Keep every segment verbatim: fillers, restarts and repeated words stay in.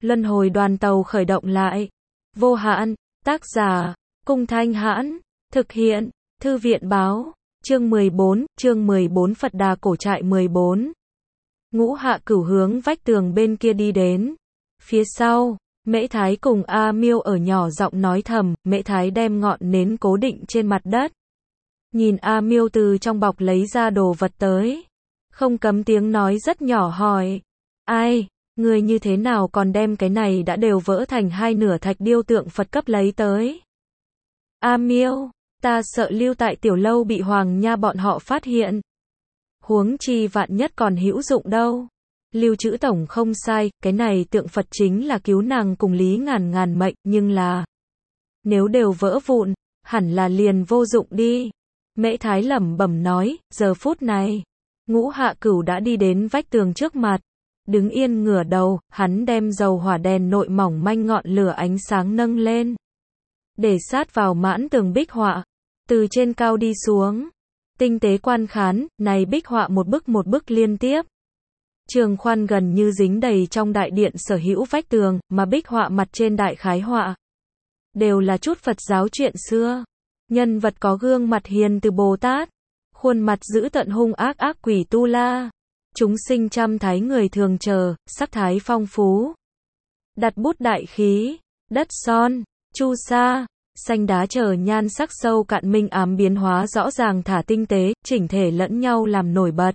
Luân hồi đoàn tàu khởi động lại. Vô hạn, tác giả, Cung Thanh Hãn, thực hiện, Thư viện báo, chương mười bốn, chương mười bốn Phật Đà cổ trại mười bốn. Ngũ Hạ Cửu hướng vách tường bên kia đi đến. Phía sau, Mễ Thái cùng A Miêu ở nhỏ giọng nói thầm, Mễ Thái đem ngọn nến cố định trên mặt đất. Nhìn A Miêu từ trong bọc lấy ra đồ vật tới. Không cấm tiếng nói rất nhỏ hỏi. Ai, người như thế nào còn đem cái này đã đều vỡ thành hai nửa thạch điêu tượng Phật cấp lấy tới. A Miêu, ta sợ lưu tại tiểu lâu bị Hoàng Nha bọn họ phát hiện. Huống chi vạn nhất còn hữu dụng đâu. Lưu Trữ Tổng không sai, cái này tượng Phật chính là cứu nàng cùng Lý Ngàn Ngàn mệnh, nhưng là nếu đều vỡ vụn, hẳn là liền vô dụng đi. Mễ Thái lẩm bẩm nói, giờ phút này, Ngũ Hạ Cửu đã đi đến vách tường trước mặt, đứng yên ngửa đầu, hắn đem dầu hỏa đèn nội mỏng manh ngọn lửa ánh sáng nâng lên, để sát vào mãn tường bích họa, từ trên cao đi xuống, tinh tế quan khán, này bích họa một bức một bức liên tiếp. Trường khoan gần như dính đầy trong đại điện sở hữu vách tường, mà bích họa mặt trên đại khái họa đều là chút Phật giáo chuyện xưa. Nhân vật có gương mặt hiền từ Bồ Tát, khuôn mặt dữ tợn hung ác ác quỷ Tu La, chúng sinh trăm thái người thường chờ, sắc thái phong phú. Đặt bút đại khí, đất son, chu sa, xanh đá chờ nhan sắc sâu cạn minh ám biến hóa rõ ràng thả tinh tế, chỉnh thể lẫn nhau làm nổi bật.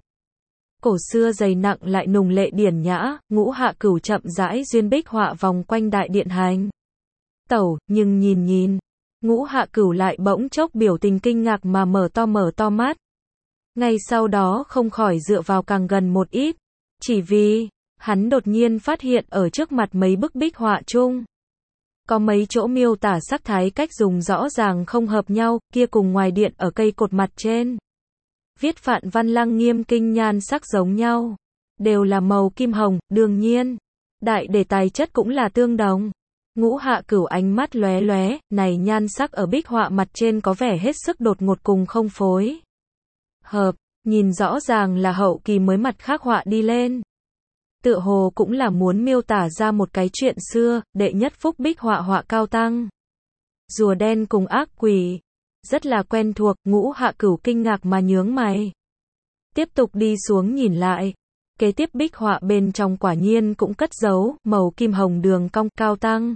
Cổ xưa dày nặng lại nùng lệ điển nhã, Ngũ Hạ Cửu chậm rãi duyên bích họa vòng quanh đại điện hành tẩu, nhưng nhìn nhìn, Ngũ Hạ Cửu lại bỗng chốc biểu tình kinh ngạc mà mở to mở to mắt. Ngay sau đó không khỏi dựa vào càng gần một ít, chỉ vì, hắn đột nhiên phát hiện ở trước mặt mấy bức bích họa chung. Có mấy chỗ miêu tả sắc thái cách dùng rõ ràng không hợp nhau, kia cùng ngoài điện ở cây cột mặt trên. Viết phạn văn lăng nghiêm kinh nhan sắc giống nhau. Đều là màu kim hồng, đương nhiên. Đại đề tài chất cũng là tương đồng. Ngũ Hạ Cửu ánh mắt lóe lóe, này nhan sắc ở bích họa mặt trên có vẻ hết sức đột ngột cùng không phối hợp, nhìn rõ ràng là hậu kỳ mới mặt khắc họa đi lên. Tựa hồ cũng là muốn miêu tả ra một cái chuyện xưa, đệ nhất phúc bích họa họa cao tăng. Rùa đen cùng ác quỷ. Rất là quen thuộc, Ngũ Hạ Cửu kinh ngạc mà nhướng mày. Tiếp tục đi xuống nhìn lại. Kế tiếp bích họa bên trong quả nhiên cũng cất giấu, màu kim hồng đường cong cao tăng.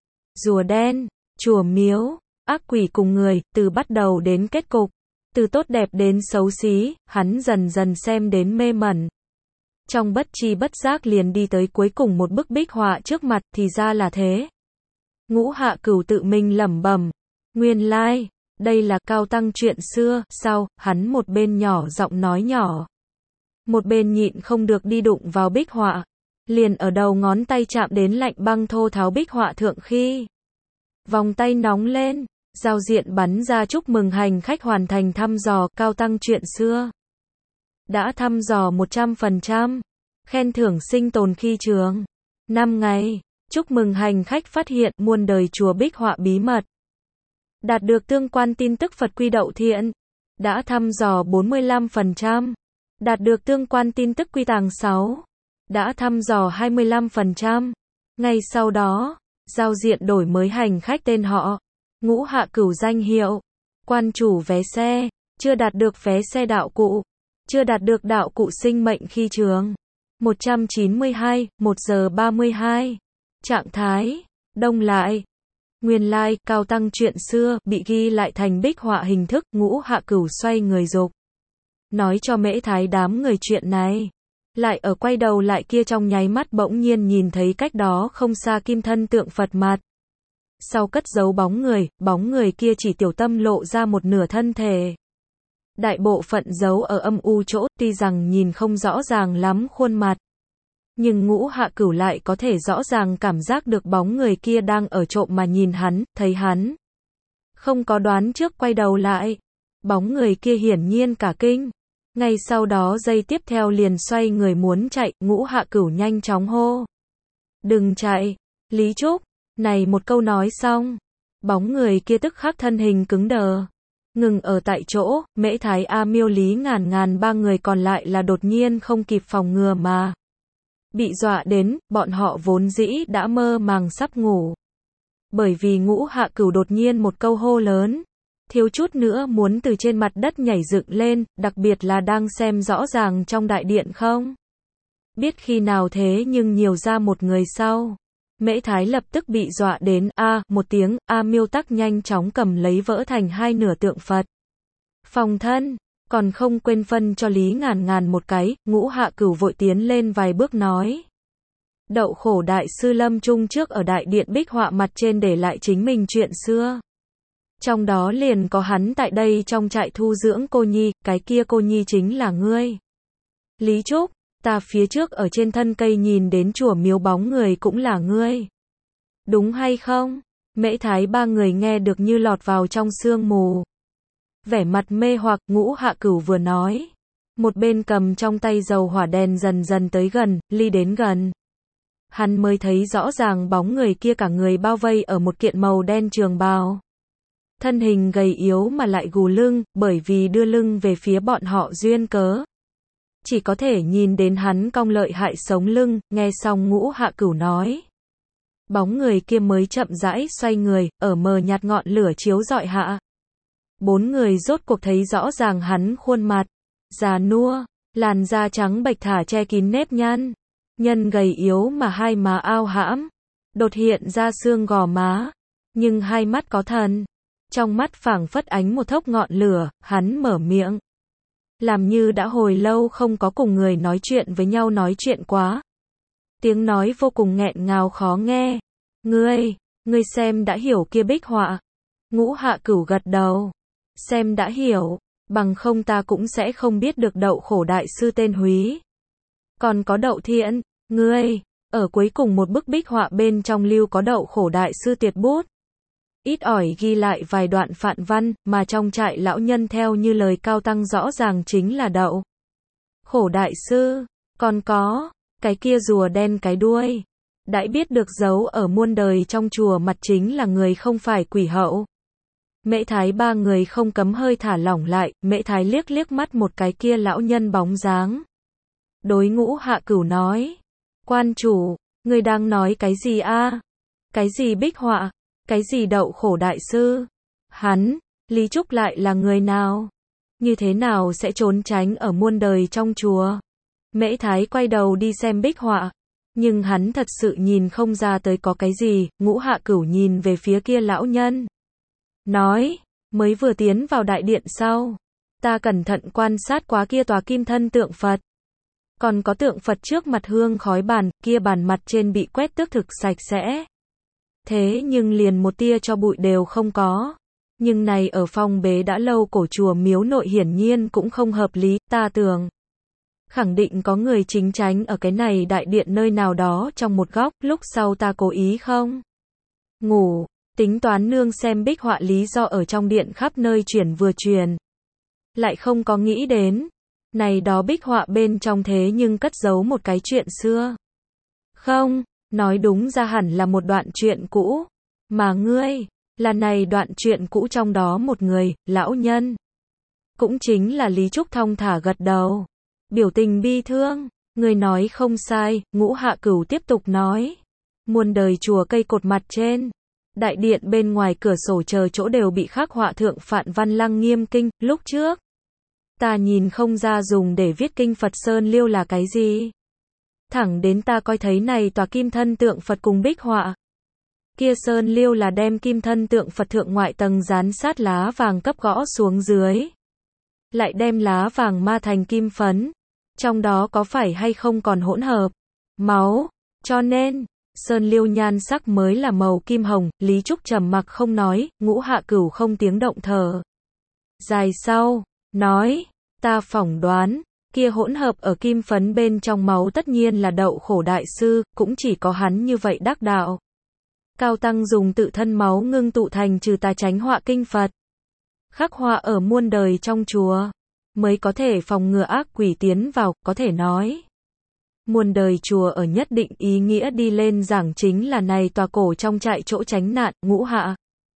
Rùa đen, chùa miếu, ác quỷ cùng người, từ bắt đầu đến kết cục. Từ tốt đẹp đến xấu xí, hắn dần dần xem đến mê mẩn. Trong bất tri bất giác liền đi tới cuối cùng một bức bích họa trước mặt, thì ra là thế. Ngũ Hạ Cửu tự mình lẩm bẩm, nguyên lai, đây là cao tăng chuyện xưa, sau, hắn một bên nhỏ giọng nói nhỏ. Một bên nhịn không được đi đụng vào bích họa. Liền ở đầu ngón tay chạm đến lạnh băng thô tháo bích họa thượng khi. Vòng tay nóng lên, giao diện bắn ra chúc mừng hành khách hoàn thành thăm dò cao tăng chuyện xưa. Đã thăm dò một trăm phần trăm. Khen thưởng sinh tồn khi trường. năm ngày, chúc mừng hành khách phát hiện muôn đời chùa bích họa bí mật. Đạt được tương quan tin tức Phật quy đậu thiện. Đã thăm dò bốn mươi lăm phần trăm. Đạt được tương quan tin tức quy tàng sáu. Đã thăm dò hai mươi lăm phần trăm. Ngay sau đó, giao diện đổi mới hành khách tên họ, Ngũ Hạ Cửu danh hiệu, quan chủ vé xe, chưa đạt được vé xe đạo cụ, chưa đạt được đạo cụ sinh mệnh khi trường. một trăm chín mươi hai, một giờ ba mươi hai. Trạng thái, đông lại. Nguyên lai, like, cao tăng chuyện xưa, bị ghi lại thành bích họa hình thức, Ngũ Hạ Cửu xoay người dục. Nói cho Mễ Thái đám người chuyện này. Lại ở quay đầu lại kia trong nháy mắt bỗng nhiên nhìn thấy cách đó không xa kim thân tượng Phật mặt. Sau cất giấu bóng người, bóng người kia chỉ tiểu tâm lộ ra một nửa thân thể. Đại bộ phận giấu ở âm u chỗ, tuy rằng nhìn không rõ ràng lắm khuôn mặt. Nhưng Ngũ Hạ Cửu lại có thể rõ ràng cảm giác được bóng người kia đang ở trộm mà nhìn hắn, thấy hắn. Không có đoán trước quay đầu lại. Bóng người kia hiển nhiên cả kinh. Ngay sau đó giây tiếp theo liền xoay người muốn chạy, Ngũ Hạ Cửu nhanh chóng hô. Đừng chạy, Lý Trúc. Này một câu nói xong. Bóng người kia tức khắc thân hình cứng đờ. Ngừng ở tại chỗ, Mễ Thái A Miêu Lý Ngàn Ngàn ba người còn lại là đột nhiên không kịp phòng ngừa mà. Bị dọa đến, bọn họ vốn dĩ đã mơ màng sắp ngủ. Bởi vì Ngũ Hạ Cửu đột nhiên một câu hô lớn, thiếu chút nữa muốn từ trên mặt đất nhảy dựng lên, đặc biệt là đang xem rõ ràng trong đại điện không. Biết khi nào thế nhưng nhiều ra một người sau. Mễ Thái lập tức bị dọa đến, a, một tiếng, A Miêu Tắc nhanh chóng cầm lấy vỡ thành hai nửa tượng Phật. Phòng thân, còn không quên phân cho Lý Ngàn Ngàn một cái, Ngũ Hạ Cửu vội tiến lên vài bước nói. Đậu Khổ đại sư lâm chung trước ở đại điện bích họa mặt trên để lại chính mình chuyện xưa. Trong đó liền có hắn tại đây trong trại thu dưỡng cô nhi, cái kia cô nhi chính là ngươi. Lý Trúc, ta phía trước ở trên thân cây nhìn đến chùa miếu bóng người cũng là ngươi. Đúng hay không? Mễ Thái ba người nghe được như lọt vào trong sương mù. Vẻ mặt mê hoặc, Ngũ Hạ Cửu vừa nói. Một bên cầm trong tay dầu hỏa đèn dần dần tới gần, ly đến gần. Hắn mới thấy rõ ràng bóng người kia cả người bao vây ở một kiện màu đen trường bào. Thân hình gầy yếu mà lại gù lưng, bởi vì đưa lưng về phía bọn họ duyên cớ. Chỉ có thể nhìn đến hắn cong lợi hại sống lưng, nghe xong Ngũ Hạ Cửu nói. Bóng người kia mới chậm rãi xoay người, ở mờ nhạt ngọn lửa chiếu rọi hạ. Bốn người rốt cuộc thấy rõ ràng hắn khuôn mặt, già nua, làn da trắng bệch thả che kín nếp nhăn. Nhân gầy yếu mà hai má ao hãm, đột hiện ra xương gò má, nhưng hai mắt có thần. Trong mắt phảng phất ánh một thốc ngọn lửa, hắn mở miệng. Làm như đã hồi lâu không có cùng người nói chuyện với nhau nói chuyện quá. Tiếng nói vô cùng nghẹn ngào khó nghe. Ngươi, ngươi xem đã hiểu kia bích họa. Ngũ Hạ Cửu gật đầu. Xem đã hiểu, bằng không ta cũng sẽ không biết được Đậu Khổ đại sư tên Húy. Còn có Đậu Thiện, ngươi, ở cuối cùng một bức bích họa bên trong lưu có Đậu Khổ đại sư tuyệt bút. Ít ỏi ghi lại vài đoạn phạn văn, mà trong trại lão nhân theo như lời Cao Tăng rõ ràng chính là Đậu Khổ đại sư. Còn có, cái kia rùa đen cái đuôi. Đãi biết được giấu ở muôn đời trong chùa mặt chính là người không phải quỷ hậu. Mễ Thái ba người không cấm hơi thả lỏng lại, Mễ Thái liếc liếc mắt một cái kia lão nhân bóng dáng. Đối Ngũ Hạ Cửu nói. Quan chủ, người đang nói cái gì a? Cái gì bích họa? Cái gì Đậu Khổ đại sư? Hắn, Lý Trúc lại là người nào? Như thế nào sẽ trốn tránh ở muôn đời trong chùa? Mễ Thái quay đầu đi xem bích họa. Nhưng hắn thật sự nhìn không ra tới có cái gì. Ngũ Hạ Cửu nhìn về phía kia lão nhân. Nói, mới vừa tiến vào đại điện sau. Ta cẩn thận quan sát quá kia tòa kim thân tượng Phật. Còn có tượng Phật trước mặt hương khói bàn, kia bàn mặt trên bị quét tước thực sạch sẽ. Thế nhưng liền một tia cho bụi đều không có. Nhưng này ở phong bế đã lâu cổ chùa miếu nội hiển nhiên cũng không hợp lý, ta tưởng. Khẳng định có người chính tránh ở cái này đại điện nơi nào đó trong một góc, lúc sau ta cố ý không? Ngủ, tính toán nương xem bích họa lý do ở trong điện khắp nơi chuyển vừa truyền. Lại không có nghĩ đến. Này đó bích họa bên trong thế nhưng cất giấu một cái chuyện xưa. Không, nói đúng ra hẳn là một đoạn chuyện cũ. Mà ngươi, là này đoạn chuyện cũ trong đó một người, lão nhân. Cũng chính là Lý Trúc thong thả gật đầu. Biểu tình bi thương, người nói không sai, Ngũ Hạ Cửu tiếp tục nói. Muôn đời chùa cây cột mặt trên. Đại điện bên ngoài cửa sổ chờ chỗ đều bị khắc họa thượng phạn văn lăng nghiêm kinh, lúc trước. Ta nhìn không ra dùng để viết kinh Phật Sơn Liêu là cái gì. Thẳng đến ta coi thấy này tòa kim thân tượng Phật cùng bích họa. Kia Sơn Liêu là đem kim thân tượng Phật thượng ngoại tầng dán sát lá vàng cấp gõ xuống dưới. Lại đem lá vàng ma thành kim phấn. Trong đó có phải hay không còn hỗn hợp máu, cho nên Sơn Liêu nhan sắc mới là màu kim hồng. Lý Trúc trầm mặc không nói, Ngũ Hạ Cửu không tiếng động thở dài sau, nói, ta phỏng đoán, kia hỗn hợp ở kim phấn bên trong máu tất nhiên là Đậu Khổ đại sư, cũng chỉ có hắn như vậy đắc đạo. Cao Tăng dùng tự thân máu ngưng tụ thành trừ tà tránh họa kinh Phật. Khắc họa ở muôn đời trong chùa, mới có thể phòng ngừa ác quỷ tiến vào, có thể nói. Muôn đời chùa ở nhất định ý nghĩa đi lên giảng chính là này tòa cổ trong trại chỗ tránh nạn. Ngũ Hạ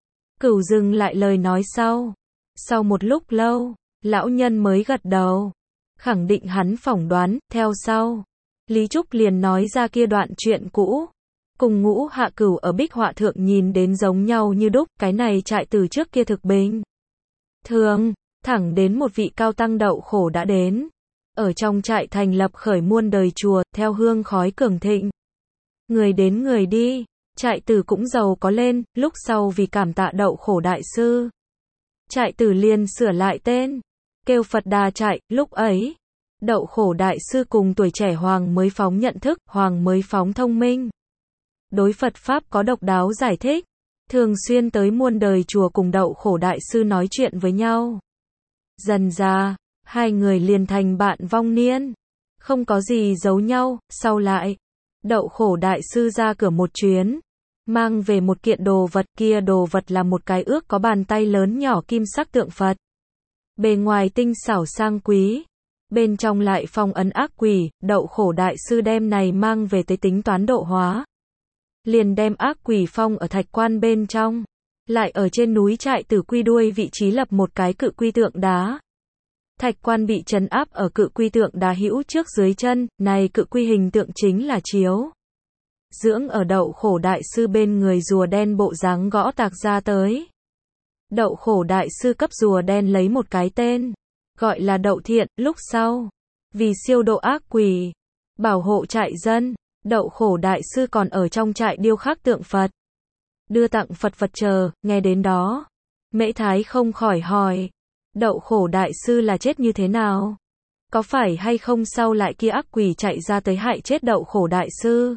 Cửu dừng lại lời nói sau. Sau một lúc lâu, lão nhân mới gật đầu. Khẳng định hắn phỏng đoán, theo sau. Lý Trúc liền nói ra kia đoạn chuyện cũ. Cùng Ngũ Hạ Cửu ở bích họa thượng nhìn đến giống nhau như đúc, cái này trại từ trước kia thực bình thường, thẳng đến một vị cao tăng Đậu Khổ đã đến. Ở trong trại thành lập khởi muôn đời chùa, theo hương khói cường thịnh. Người đến người đi, trại tử cũng giàu có lên, lúc sau vì cảm tạ Đậu Khổ đại sư. Trại tử liền sửa lại tên, kêu Phật Đà trại, lúc ấy. Đậu Khổ đại sư cùng tuổi trẻ Hoàng Mới Phóng nhận thức, Hoàng Mới Phóng thông minh. Đối Phật Pháp có độc đáo giải thích, thường xuyên tới muôn đời chùa cùng Đậu Khổ đại sư nói chuyện với nhau. Dần ra, hai người liền thành bạn vong niên, không có gì giấu nhau. Sau lại, Đậu Khổ đại sư ra cửa một chuyến, mang về một kiện đồ vật, kia đồ vật là một cái ước có bàn tay lớn nhỏ kim sắc tượng Phật. Bề ngoài tinh xảo sang quý, bên trong lại phong ấn ác quỷ. Đậu Khổ đại sư đem này mang về tới tính toán độ hóa, liền đem ác quỷ phong ở thạch quan bên trong, lại ở trên núi trại tử quy đuôi vị trí lập một cái cự quy tượng đá. Thạch quan bị trấn áp ở cự quy tượng đá hữu trước dưới chân, này cự quy hình tượng chính là chiếu dưỡng ở Đậu Khổ đại sư bên người rùa đen bộ dáng gõ tạc ra tới. Đậu Khổ đại sư cấp rùa đen lấy một cái tên, gọi là Đậu Thiện. Lúc sau, vì siêu độ ác quỷ, bảo hộ trại dân, Đậu Khổ đại sư còn ở trong trại điêu khắc tượng Phật, đưa tặng Phật vật chờ. Nghe đến đó, Mễ Thái không khỏi hỏi, Đậu Khổ đại sư là chết như thế nào? Có phải hay không sau lại kia ác quỷ chạy ra tới hại chết Đậu Khổ đại sư?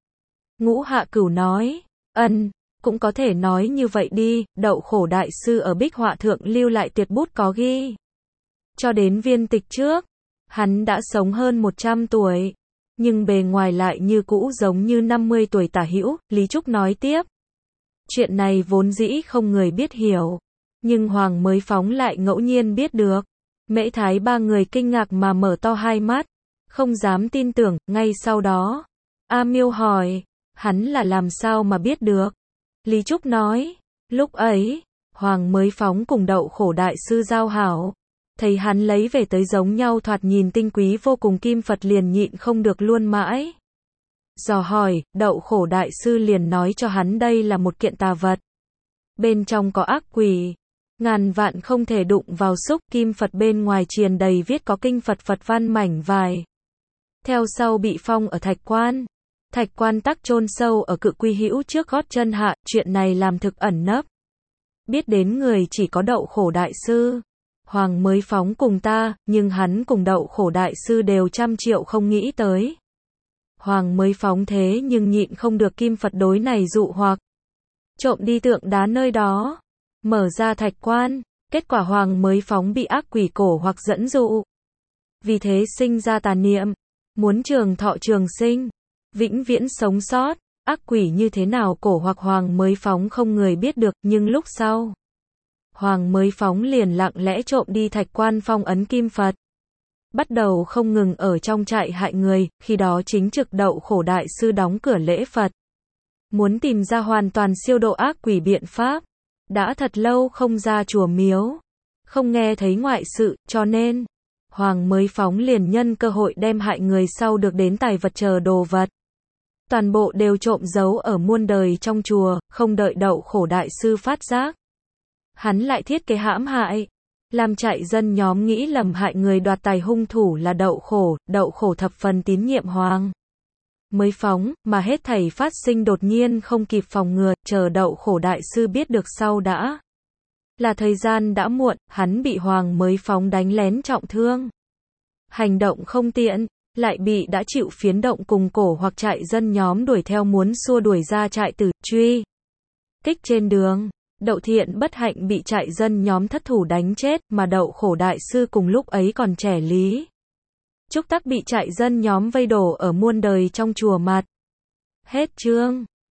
Ngũ Hạ Cửu nói, ân, cũng có thể nói như vậy đi. Đậu Khổ đại sư ở bích họa thượng lưu lại tuyệt bút có ghi. Cho đến viên tịch trước, hắn đã sống hơn một trăm tuổi, nhưng bề ngoài lại như cũ giống như năm mươi tuổi tả hữu. Lý Trúc nói tiếp, chuyện này vốn dĩ không người biết hiểu, nhưng Hoàng Mới Phóng lại ngẫu nhiên biết được. Mễ Thái ba người kinh ngạc mà mở to hai mắt, không dám tin tưởng. Ngay sau đó, A Miêu hỏi, hắn là làm sao mà biết được? Lý Trúc nói, lúc ấy, Hoàng Mới Phóng cùng Đậu Khổ đại sư giao hảo, thấy hắn lấy về tới giống nhau thoạt nhìn tinh quý vô cùng kim Phật liền nhịn không được luôn mãi dò hỏi. Đậu Khổ đại sư liền nói cho hắn đây là một kiện tà vật, bên trong có ác quỷ, ngàn vạn không thể đụng vào xúc. Kim Phật bên ngoài triền đầy viết có kinh Phật Phật văn mảnh vài, theo sau bị phong ở thạch quan. Thạch quan tắc chôn sâu ở cự quy hữu trước gót chân hạ. Chuyện này làm thực ẩn nấp, biết đến người chỉ có Đậu Khổ đại sư, Hoàng Mới Phóng cùng ta, nhưng hắn cùng Đậu Khổ đại sư đều trăm triệu không nghĩ tới. Hoàng Mới Phóng thế nhưng nhịn không được kim Phật đối này dụ hoặc, trộm đi tượng đá nơi đó, mở ra thạch quan. Kết quả Hoàng Mới Phóng bị ác quỷ cổ hoặc dẫn dụ, vì thế sinh ra tà niệm, muốn trường thọ trường sinh, vĩnh viễn sống sót. Ác quỷ như thế nào cổ hoặc Hoàng Mới Phóng không người biết được, nhưng lúc sau, Hoàng Mới Phóng liền lặng lẽ trộm đi thạch quan phong ấn kim Phật, bắt đầu không ngừng ở trong trại hại người. Khi đó chính trực Đậu Khổ đại sư đóng cửa lễ Phật, muốn tìm ra hoàn toàn siêu độ ác quỷ biện pháp. Đã thật lâu không ra chùa miếu, không nghe thấy ngoại sự, cho nên Hoàng Mới Phóng liền nhân cơ hội đem hại người sau được đến tài vật chờ đồ vật, toàn bộ đều trộm giấu ở muôn đời trong chùa, không đợi Đậu Khổ đại sư phát giác. Hắn lại thiết kế hãm hại, làm trại dân nhóm nghĩ lầm hại người đoạt tài hung thủ là Đậu Khổ. Đậu Khổ thập phần tín nhiệm Hoàng Mới Phóng, mà hết thảy phát sinh đột nhiên không kịp phòng ngừa, chờ Đậu Khổ đại sư biết được sau đã là thời gian đã muộn. Hắn bị Hoàng Mới Phóng đánh lén trọng thương, hành động không tiện, lại bị đã chịu phiến động cùng cổ hoặc trại dân nhóm đuổi theo muốn xua đuổi ra trại tử. Truy kích trên đường, Đậu Thiện bất hạnh bị trại dân nhóm thất thủ đánh chết, mà Đậu Khổ đại sư cùng lúc ấy còn trẻ Lý Trúc tắc bị trại dân nhóm vây đổ ở muôn đời trong chùa mặt. Hết chương.